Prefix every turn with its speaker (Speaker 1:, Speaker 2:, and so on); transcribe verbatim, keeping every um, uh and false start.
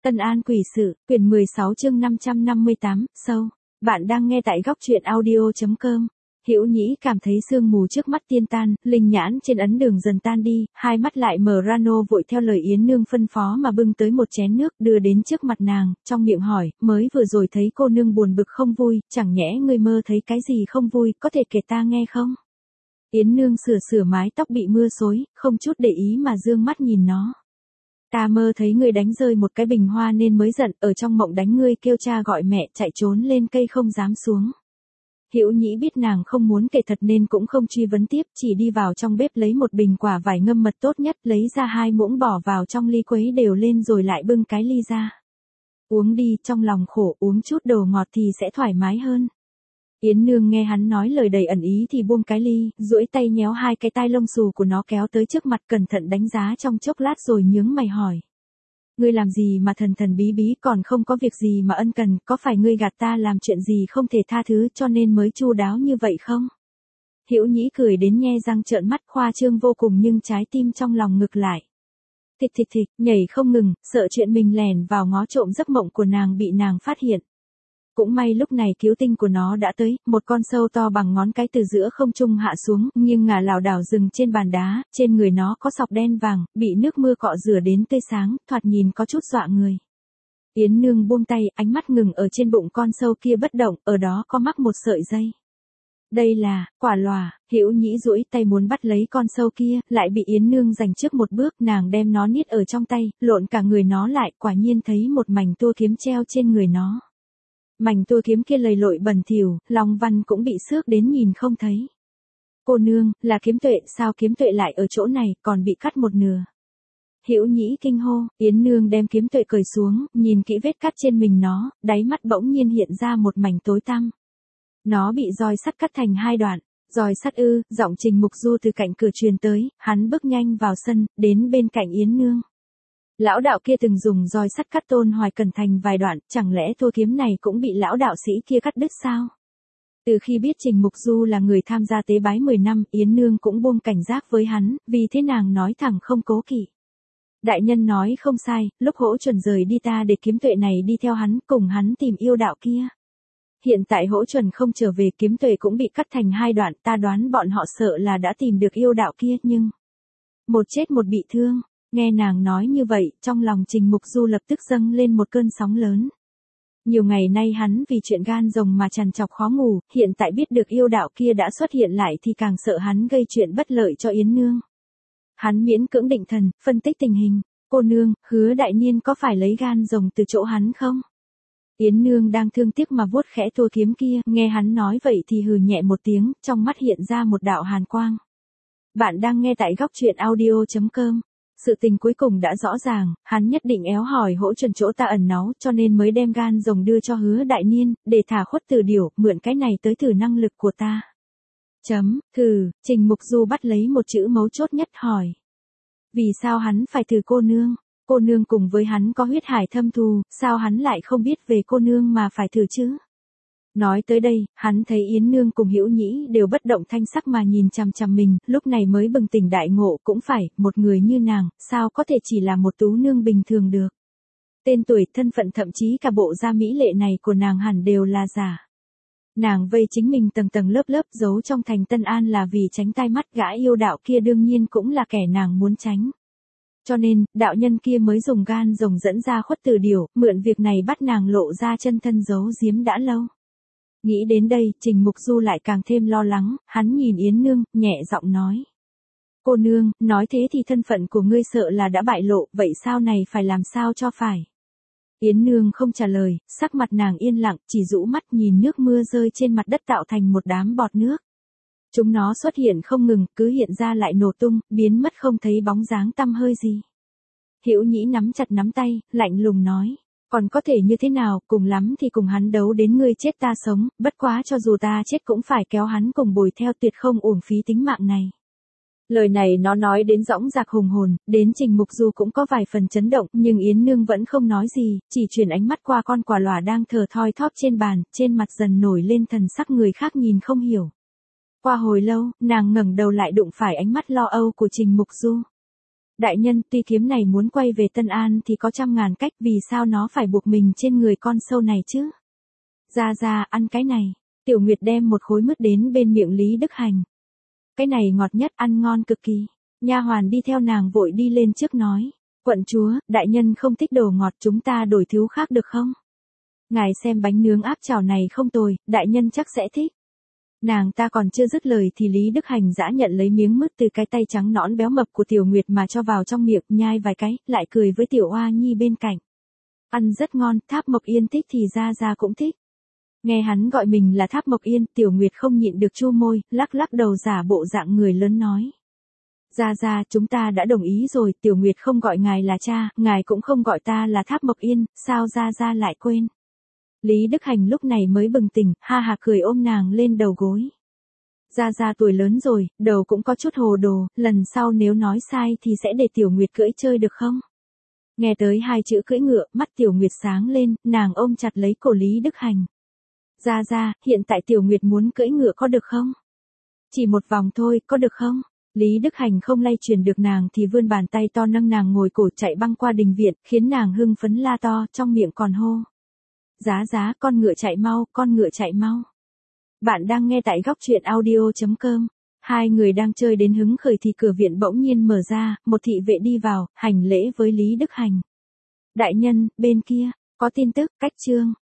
Speaker 1: Tân An quỷ sự, quyển mười sáu chương năm trăm năm mươi tám, sâu. Bạn đang nghe tại góc truyện audio chấm com. Hữu Nhĩ cảm thấy sương mù trước mắt tiên tan, linh nhãn trên ấn đường dần tan đi, hai mắt lại mở ra, nô vội theo lời Yến nương phân phó mà bưng tới một chén nước đưa đến trước mặt nàng, trong miệng hỏi, mới vừa rồi thấy cô nương buồn bực không vui, chẳng nhẽ ngươi mơ thấy cái gì không vui, có thể kể ta nghe không? Yến nương sửa sửa mái tóc bị mưa xối, không chút để ý mà dương mắt nhìn nó. Ta mơ thấy ngươi đánh rơi một cái bình hoa nên mới giận, ở trong mộng đánh ngươi kêu cha gọi mẹ, chạy trốn lên cây không dám xuống. Hữu Nhĩ biết nàng không muốn kể thật nên cũng không truy vấn tiếp, chỉ đi vào trong bếp lấy một bình quả vải ngâm mật tốt nhất, lấy ra hai muỗng bỏ vào trong ly quấy đều lên rồi lại bưng cái ly ra. Uống đi, trong lòng khổ, uống chút đồ ngọt thì sẽ thoải mái hơn. Yến nương nghe hắn nói lời đầy ẩn ý thì buông cái ly, duỗi tay nhéo hai cái tai lông xù của nó kéo tới trước mặt, cẩn thận đánh giá trong chốc lát rồi nhướng mày hỏi. Ngươi làm gì mà thần thần bí bí, còn không có việc gì mà ân cần, có phải ngươi gạt ta làm chuyện gì không thể tha thứ cho nên mới chu đáo như vậy không? Hữu Nhĩ cười đến nhe răng trợn mắt, khoa trương vô cùng nhưng trái tim trong lòng ngực lại. Thịch thịch thịch, nhảy không ngừng, sợ chuyện mình lẻn vào ngó trộm giấc mộng của nàng bị nàng phát hiện. Cũng may lúc này cứu tinh của nó đã tới, một con sâu to bằng ngón cái từ giữa không trung hạ xuống, nhưng ngả lảo đảo dừng trên bàn đá, trên người nó có sọc đen vàng, bị nước mưa cọ rửa đến tươi sáng, thoạt nhìn có chút dọa người. Yến nương buông tay, ánh mắt ngừng ở trên bụng con sâu kia bất động, ở đó có mắc một sợi dây. Đây là quả lòa. Hữu Nhĩ duỗi tay muốn bắt lấy con sâu kia, lại bị Yến nương giành trước một bước, nàng đem nó niết ở trong tay, lộn cả người nó lại, quả nhiên thấy một mảnh tua kiếm treo trên người nó. Mảnh tua kiếm kia lầy lội bẩn thỉu, long văn cũng bị xước đến nhìn không thấy. Cô nương, là kiếm tuệ, sao kiếm tuệ lại ở chỗ này, còn bị cắt một nửa. Hữu Nhĩ kinh hô, Yến nương đem kiếm tuệ cởi xuống, nhìn kỹ vết cắt trên mình nó, đáy mắt bỗng nhiên hiện ra một mảnh tối tăm. Nó bị roi sắt cắt thành hai đoạn. Roi sắt ư? Giọng Trình Mục Du từ cạnh cửa truyền tới, hắn bước nhanh vào sân, đến bên cạnh Yến nương. Lão đạo kia từng dùng roi sắt cắt Tôn Hoài Cẩn thành vài đoạn, chẳng lẽ thua kiếm này cũng bị lão đạo sĩ kia cắt đứt sao? Từ khi biết Trình Mục Du là người tham gia tế bái mười năm, Yến nương cũng buông cảnh giác với hắn, vì thế nàng nói thẳng không cố kỵ. Đại nhân nói không sai, lúc Hỗ Chuẩn rời đi ta để kiếm tuệ này đi theo hắn, cùng hắn tìm yêu đạo kia. Hiện tại Hỗ Chuẩn không trở về, kiếm tuệ cũng bị cắt thành hai đoạn, ta đoán bọn họ sợ là đã tìm được yêu đạo kia, nhưng một chết một bị thương. Nghe nàng nói như vậy, trong lòng Trình Mục Du lập tức dâng lên một cơn sóng lớn. Nhiều ngày nay hắn vì chuyện gan rồng mà trằn trọc khó ngủ, hiện tại biết được yêu đạo kia đã xuất hiện lại thì càng sợ hắn gây chuyện bất lợi cho Yến nương. Hắn miễn cưỡng định thần, phân tích tình hình. Cô nương, Hứa đại niên có phải lấy gan rồng từ chỗ hắn không? Yến nương đang thương tiếc mà vuốt khẽ tua kiếm kia, nghe hắn nói vậy thì hừ nhẹ một tiếng, trong mắt hiện ra một đạo hàn quang. Bạn đang nghe tại góc truyện audio chấm com. Sự tình cuối cùng đã rõ ràng, hắn nhất định éo hỏi Hỗ Chuẩn chỗ ta ẩn náu, cho nên mới đem gan rồng đưa cho Hứa đại niên, để thả khuất từ điểu, mượn cái này tới thử năng lực của ta. Chấm, thử, Trình Mục Du bắt lấy một chữ mấu chốt nhất hỏi. Vì sao hắn phải thử cô nương? Cô nương cùng với hắn có huyết hải thâm thù, sao hắn lại không biết về cô nương mà phải thử chứ? Nói tới đây, hắn thấy Yến nương cùng Hữu Nhĩ đều bất động thanh sắc mà nhìn chằm chằm mình, lúc này mới bừng tỉnh đại ngộ, cũng phải, một người như nàng, sao có thể chỉ là một tú nương bình thường được. Tên tuổi, thân phận thậm chí cả bộ da mỹ lệ này của nàng hẳn đều là giả. Nàng vây chính mình tầng tầng lớp lớp giấu trong thành Tân An là vì tránh tai mắt gã yêu đạo kia, đương nhiên cũng là kẻ nàng muốn tránh. Cho nên, đạo nhân kia mới dùng gan rồng dẫn ra khuất từ điểu, mượn việc này bắt nàng lộ ra chân thân giấu giếm đã lâu. Nghĩ đến đây, Trình Mục Du lại càng thêm lo lắng, hắn nhìn Yến nương, nhẹ giọng nói. Cô nương, nói thế thì thân phận của ngươi sợ là đã bại lộ, vậy sau này phải làm sao cho phải? Yến nương không trả lời, sắc mặt nàng yên lặng, chỉ rũ mắt nhìn nước mưa rơi trên mặt đất tạo thành một đám bọt nước. Chúng nó xuất hiện không ngừng, cứ hiện ra lại nổ tung, biến mất không thấy bóng dáng tăm hơi gì. Hữu Nhĩ nắm chặt nắm tay, lạnh lùng nói. Còn có thể như thế nào, cùng lắm thì cùng hắn đấu đến ngươi chết ta sống, bất quá cho dù ta chết cũng phải kéo hắn cùng bồi theo, tuyệt không uổng phí tính mạng này. Lời này nó nói đến dõng dạc hùng hồn, đến Trình Mục Du cũng có vài phần chấn động, nhưng Yến nương vẫn không nói gì, chỉ chuyển ánh mắt qua con quả lòa đang thờ thoi thóp trên bàn, trên mặt dần nổi lên thần sắc người khác nhìn không hiểu. Qua hồi lâu, nàng ngẩng đầu lại đụng phải ánh mắt lo âu của Trình Mục Du. Đại nhân, tuy kiếm này muốn quay về Tân An thì có trăm ngàn cách, vì sao nó phải buộc mình trên người con sâu này chứ? Ra ra, ăn cái này. Tiểu Nguyệt đem một khối mứt đến bên miệng Lý Đức Hành. Cái này ngọt nhất, ăn ngon cực kỳ. Nha hoàn đi theo nàng vội đi lên trước nói. Quận chúa, đại nhân không thích đồ ngọt, chúng ta đổi thứ khác được không? Ngài xem bánh nướng áp chảo này không tồi, đại nhân chắc sẽ thích. Nàng ta còn chưa dứt lời thì Lý Đức Hành dã nhận lấy miếng mứt từ cái tay trắng nõn béo mập của Tiểu Nguyệt mà cho vào trong miệng, nhai vài cái, lại cười với Tiểu Oa Nhi bên cạnh. Ăn rất ngon, Tháp Mộc Yên thích thì Gia Gia cũng thích. Nghe hắn gọi mình là Tháp Mộc Yên, Tiểu Nguyệt không nhịn được chu môi, lắc lắc đầu giả bộ dạng người lớn nói. Gia Gia, chúng ta đã đồng ý rồi, Tiểu Nguyệt không gọi ngài là cha, ngài cũng không gọi ta là Tháp Mộc Yên, sao Gia Gia lại quên? Lý Đức Hành lúc này mới bừng tỉnh, ha ha cười ôm nàng lên đầu gối. Gia Gia tuổi lớn rồi, đầu cũng có chút hồ đồ, lần sau nếu nói sai thì sẽ để Tiểu Nguyệt cưỡi chơi được không? Nghe tới hai chữ cưỡi ngựa, mắt Tiểu Nguyệt sáng lên, nàng ôm chặt lấy cổ Lý Đức Hành. Gia Gia, hiện tại Tiểu Nguyệt muốn cưỡi ngựa có được không? Chỉ một vòng thôi, có được không? Lý Đức Hành không lay truyền được nàng thì vươn bàn tay to nâng nàng ngồi cổ chạy băng qua đình viện, khiến nàng hưng phấn la to, trong miệng còn hô. Giá giá, con ngựa chạy mau, con ngựa chạy mau. Bạn đang nghe tại góc truyện audio chấm com. Hai người đang chơi đến hứng khởi thì cửa viện bỗng nhiên mở ra, một thị vệ đi vào, hành lễ với Lý Đức Hành. Đại nhân, bên kia, có tin tức, cách trương.